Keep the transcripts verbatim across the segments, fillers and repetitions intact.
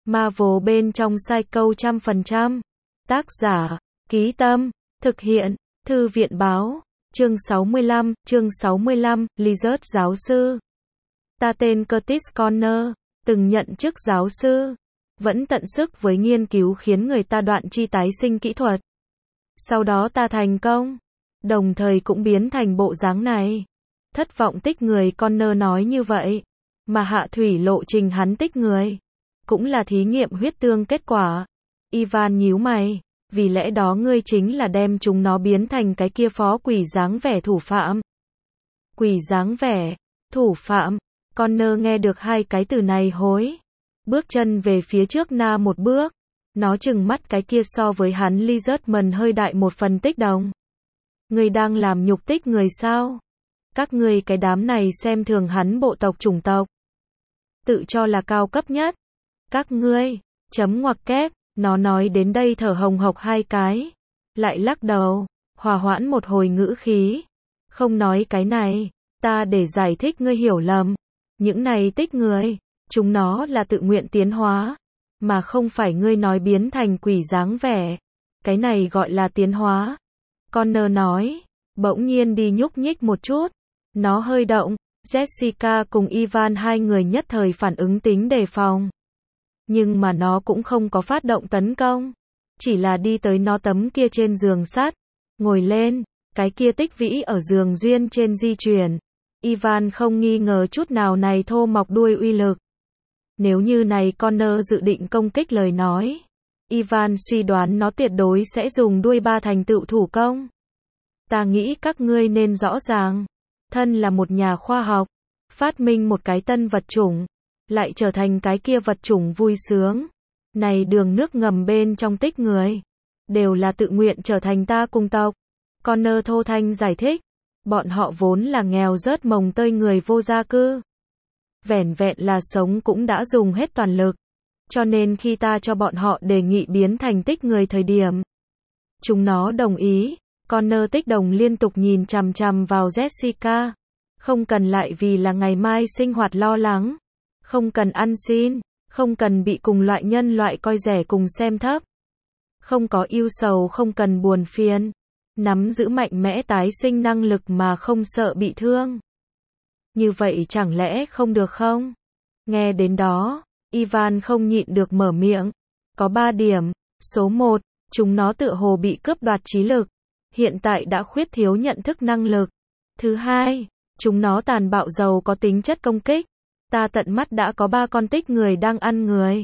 Marvel bên trong Psycho trăm phần trăm. Tác giả, Ký Tâm, thực hiện, Thư viện Báo, chương sáu mươi lăm, chương sáu mươi lăm, Lizard giáo sư. Ta tên Curtis Connor, từng nhận chức giáo sư, vẫn tận sức với nghiên cứu khiến người ta đoạn chi tái sinh kỹ thuật. Sau đó ta thành công, đồng thời cũng biến thành bộ dáng này. Thất vọng tích người Connor nói như vậy, mà hạ thủy lộ trình hắn tích người, cũng là thí nghiệm huyết tương kết quả. Ivan nhíu mày, vì lẽ đó ngươi chính là đem chúng nó biến thành cái kia phó quỷ dáng vẻ thủ phạm. Quỷ dáng vẻ, thủ phạm, Connor nghe được hai cái từ này hối. Bước chân về phía trước na một bước, nó chừng mắt cái kia so với hắn Lizardman hơi đại một phần tích đồng. Ngươi đang làm nhục tích người sao? Các ngươi cái đám này xem thường hắn bộ tộc chủng tộc, tự cho là cao cấp nhất. Các ngươi, chấm ngoặc kép, nó nói đến đây thở hồng hộc hai cái, lại lắc đầu, hòa hoãn một hồi ngữ khí. Không nói cái này, ta để giải thích ngươi hiểu lầm. Những này tích người, chúng nó là tự nguyện tiến hóa, mà không phải ngươi nói biến thành quỷ dáng vẻ. Cái này gọi là tiến hóa. Connor nói, bỗng nhiên đi nhúc nhích một chút. Nó hơi động, Jessica cùng Ivan hai người nhất thời phản ứng tính đề phòng. Nhưng mà nó cũng không có phát động tấn công, chỉ là đi tới nó tấm kia trên giường sắt, ngồi lên, cái kia tích vĩ ở giường duyên trên di chuyển. Ivan không nghi ngờ chút nào này thô mọc đuôi uy lực. Nếu như này Connor dự định công kích lời nói, Ivan suy đoán nó tuyệt đối sẽ dùng đuôi ba thành tựu thủ công. Ta nghĩ các ngươi nên rõ ràng, thân là một nhà khoa học, phát minh một cái tân vật chủng, lại trở thành cái kia vật chủng vui sướng. Này đường nước ngầm bên trong tích người, đều là tự nguyện trở thành ta cùng tộc. Connor thô thanh giải thích, bọn họ vốn là nghèo rớt mồng tơi người vô gia cư. Vẻn vẹn là sống cũng đã dùng hết toàn lực. Cho nên khi ta cho bọn họ đề nghị biến thành tích người thời điểm, chúng nó đồng ý. Connor tích đồng liên tục nhìn chằm chằm vào Jessica. Không cần lại vì là ngày mai sinh hoạt lo lắng. Không cần ăn xin. Không cần bị cùng loại nhân loại coi rẻ cùng xem thấp. Không có ưu sầu, không cần buồn phiền. Nắm giữ mạnh mẽ tái sinh năng lực mà không sợ bị thương. Như vậy chẳng lẽ không được không? Nghe đến đó, Ivan không nhịn được mở miệng. Có ba điểm. Số một, chúng nó tựa hồ bị cướp đoạt trí lực. Hiện tại đã khuyết thiếu nhận thức năng lực. Thứ hai, chúng nó tàn bạo giàu có tính chất công kích. Ta tận mắt đã có ba con tích người đang ăn người.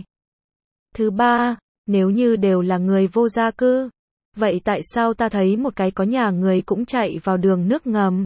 Thứ ba, nếu như đều là người vô gia cư, vậy tại sao ta thấy một cái có nhà người cũng chạy vào đường nước ngầm?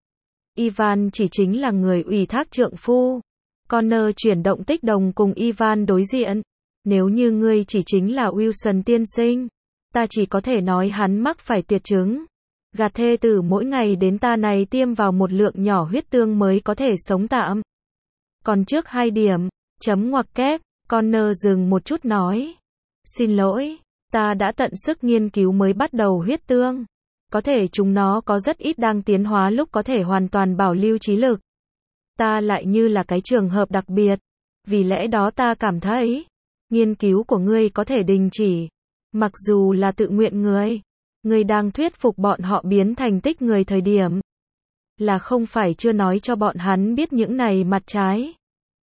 Ivan chỉ chính là người ủy thác trượng phu. Connor chuyển động tích đồng cùng Ivan đối diện. Nếu như ngươi chỉ chính là Wilson tiên sinh, ta chỉ có thể nói hắn mắc phải tuyệt chứng. Gạt thê tử mỗi ngày đến ta này tiêm vào một lượng nhỏ huyết tương mới có thể sống tạm. Còn trước hai điểm, chấm ngoặc kép, Connor dừng một chút nói. Xin lỗi, ta đã tận sức nghiên cứu mới bắt đầu huyết tương. Có thể chúng nó có rất ít đang tiến hóa lúc có thể hoàn toàn bảo lưu trí lực. Ta lại như là cái trường hợp đặc biệt. Vì lẽ đó ta cảm thấy, nghiên cứu của ngươi có thể đình chỉ. Mặc dù là tự nguyện người, ngươi đang thuyết phục bọn họ biến thành tích người thời điểm. Là không phải chưa nói cho bọn hắn biết những này mặt trái.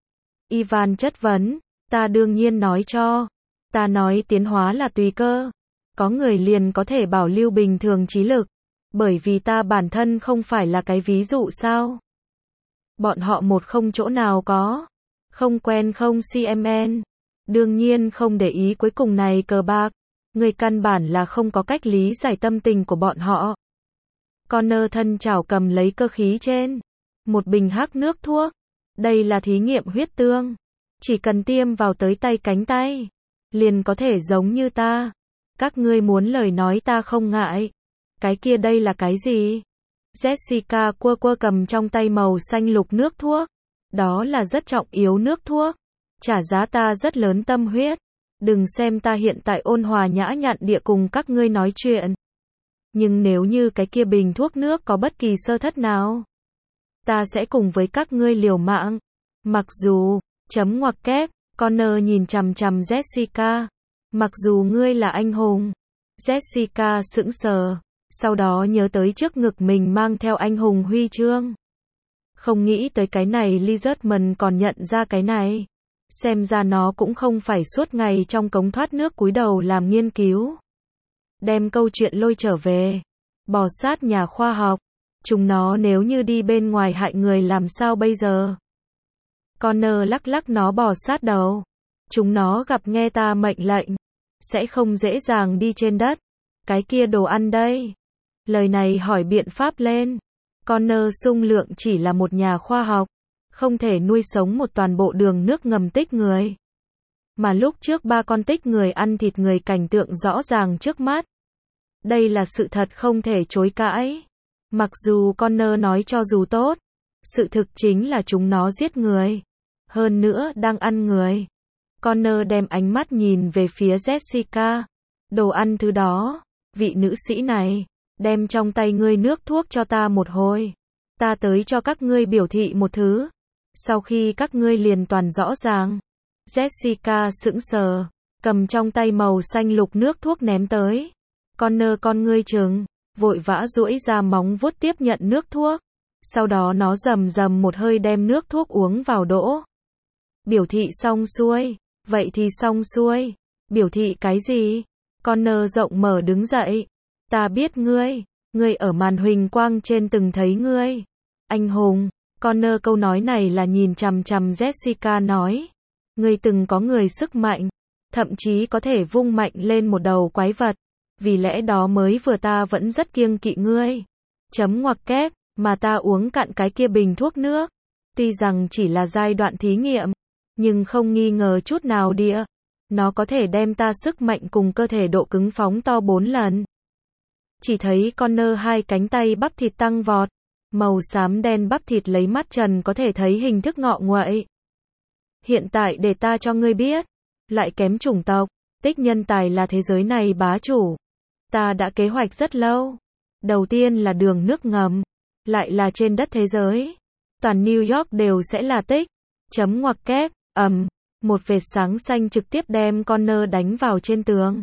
Ivan chất vấn, ta đương nhiên nói cho. Ta nói tiến hóa là tùy cơ. Có người liền có thể bảo lưu bình thường trí lực. Bởi vì ta bản thân không phải là cái ví dụ sao. Bọn họ một không chỗ nào có. Không quen không xê em en. Đương nhiên không để ý cuối cùng này cờ bạc. Người căn bản là không có cách lý giải tâm tình của bọn họ. Connor thân chảo cầm lấy cơ khí trên. Một bình hắc nước thuốc. Đây là thí nghiệm huyết tương. Chỉ cần tiêm vào tới tay cánh tay. Liền có thể giống như ta. Các ngươi muốn lời nói ta không ngại. Cái kia đây là cái gì? Jessica quơ quơ cầm trong tay màu xanh lục nước thuốc. Đó là rất trọng yếu nước thuốc. Trả giá ta rất lớn tâm huyết. Đừng xem ta hiện tại ôn hòa nhã nhặn địa cùng các ngươi nói chuyện. Nhưng nếu như cái kia bình thuốc nước có bất kỳ sơ thất nào, ta sẽ cùng với các ngươi liều mạng. Mặc dù, chấm ngoặc kép, Connor nhìn chằm chằm Jessica. Mặc dù ngươi là anh hùng. Jessica sững sờ, sau đó nhớ tới trước ngực mình mang theo anh hùng huy chương. Không nghĩ tới cái này Lizardman còn nhận ra cái này. Xem ra nó cũng không phải suốt ngày trong cống thoát nước cúi đầu làm nghiên cứu. Đem câu chuyện lôi trở về. Bò sát nhà khoa học. Chúng nó nếu như đi bên ngoài hại người làm sao bây giờ? Connor lắc lắc nó bò sát đầu. Chúng nó gặp nghe ta mệnh lệnh. Sẽ không dễ dàng đi trên đất. Cái kia đồ ăn đây. Lời này hỏi biện pháp lên. Connor sung lượng chỉ là một nhà khoa học. Không thể nuôi sống một toàn bộ đường nước ngầm tích người. Mà lúc trước ba con tích người ăn thịt người cảnh tượng rõ ràng trước mắt. Đây là sự thật không thể chối cãi. Mặc dù Connor nói cho dù tốt. Sự thực chính là chúng nó giết người. Hơn nữa đang ăn người. Connor đem ánh mắt nhìn về phía Jessica. Đồ ăn thứ đó. Vị nữ sĩ này. Đem trong tay ngươi nước thuốc cho ta một hồi. Ta tới cho các ngươi biểu thị một thứ. Sau khi các ngươi liền toàn rõ ràng. Jessica sững sờ. Cầm trong tay màu xanh lục nước thuốc ném tới. Connor con ngươi trừng. Vội vã duỗi ra móng vuốt tiếp nhận nước thuốc. Sau đó nó rầm rầm một hơi đem nước thuốc uống vào đỗ. Biểu thị xong xuôi. Vậy thì xong xuôi. Biểu thị cái gì? Connor rộng mở đứng dậy. Ta biết ngươi. Ngươi ở màn huỳnh quang trên từng thấy ngươi. Anh hùng. Connor câu nói này là nhìn chằm chằm Jessica nói. Ngươi từng có người sức mạnh. Thậm chí có thể vung mạnh lên một đầu quái vật. Vì lẽ đó mới vừa ta vẫn rất kiêng kỵ ngươi. Chấm ngoặc kép. Mà ta uống cạn cái kia bình thuốc nước. Tuy rằng chỉ là giai đoạn thí nghiệm. Nhưng không nghi ngờ chút nào địa. Nó có thể đem ta sức mạnh cùng cơ thể độ cứng phóng to bốn lần. Chỉ thấy Connor hai cánh tay bắp thịt tăng vọt. Màu xám đen bắp thịt lấy mắt trần có thể thấy hình thức ngọ nguậy. Hiện tại để ta cho ngươi biết. Lại kém chủng tộc. Tích nhân tài là thế giới này bá chủ. Ta đã kế hoạch rất lâu. Đầu tiên là đường nước ngầm. Lại là trên đất thế giới. Toàn New York đều sẽ là tích. Chấm ngoặc kép. Ầm. Một vệt sáng xanh trực tiếp đem Connor đánh vào trên tường.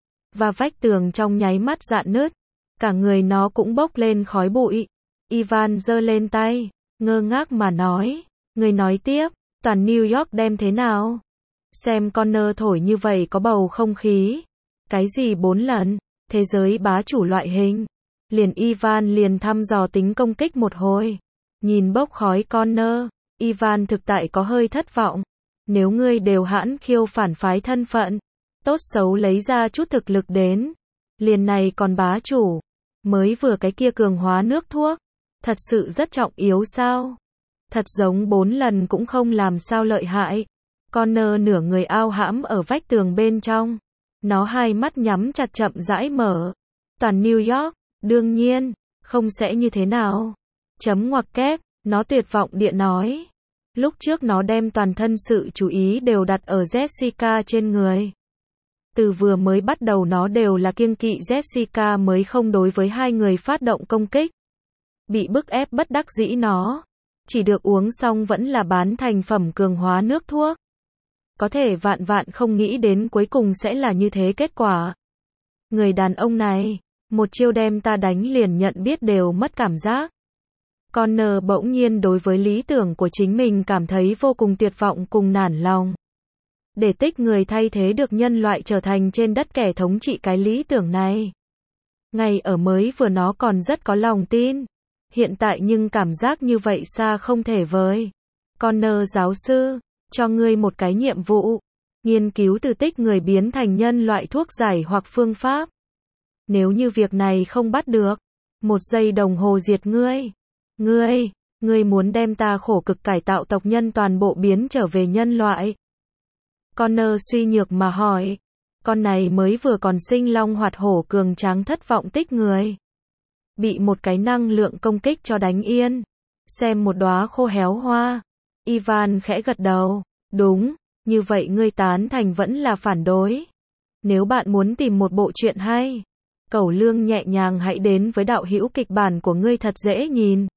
Và vách tường trong nháy mắt rạn nứt. Cả người nó cũng bốc lên khói bụi. Ivan giơ lên tay. Ngơ ngác mà nói. Người nói tiếp. Toàn New York đem thế nào? Xem Connor thổi như vậy có bầu không khí. Cái gì bốn lần? Thế giới bá chủ loại hình. Liền Ivan liền thăm dò tính công kích một hồi. Nhìn bốc khói Connor. Ivan thực tại có hơi thất vọng. Nếu ngươi đều hãn khiêu phản phái thân phận. Tốt xấu lấy ra chút thực lực đến. Liền này còn bá chủ. Mới vừa cái kia cường hóa nước thuốc. Thật sự rất trọng yếu sao? Thật giống bốn lần cũng không làm sao lợi hại. Connor nửa người ao hãm ở vách tường bên trong. Nó hai mắt nhắm chặt chậm rãi mở. Toàn New York, đương nhiên, không sẽ như thế nào. Chấm ngoặc kép, nó tuyệt vọng địa nói. Lúc trước nó đem toàn thân sự chú ý đều đặt ở Jessica trên người. Từ vừa mới bắt đầu nó đều là kiêng kỵ Jessica mới không đối với hai người phát động công kích. Bị bức ép bất đắc dĩ nó. Chỉ được uống xong vẫn là bán thành phẩm cường hóa nước thuốc. Có thể vạn vạn không nghĩ đến cuối cùng sẽ là như thế kết quả. Người đàn ông này, một chiêu đem ta đánh liền nhận biết đều mất cảm giác. Connor bỗng nhiên đối với lý tưởng của chính mình cảm thấy vô cùng tuyệt vọng cùng nản lòng. Để tích người thay thế được nhân loại trở thành trên đất kẻ thống trị cái lý tưởng này. Ngay ở mới vừa nó còn rất có lòng tin. Hiện tại nhưng cảm giác như vậy xa không thể vời. Connor giáo sư, cho ngươi một cái nhiệm vụ. Nghiên cứu từ tích người biến thành nhân loại thuốc giải hoặc phương pháp. Nếu như việc này không bắt được, một giây đồng hồ diệt ngươi. Ngươi, ngươi muốn đem ta khổ cực cải tạo tộc nhân toàn bộ biến trở về nhân loại. Connor suy nhược mà hỏi. Con này mới vừa còn sinh long hoạt hổ cường tráng thất vọng tích người. Bị một cái năng lượng công kích cho đánh yên. Xem một đóa khô héo hoa. Ivan khẽ gật đầu. Đúng, như vậy ngươi tán thành vẫn là phản đối. Nếu bạn muốn tìm một bộ truyện hay, Cẩu Lương nhẹ nhàng hãy đến với đạo hữu kịch bản của ngươi thật dễ nhìn.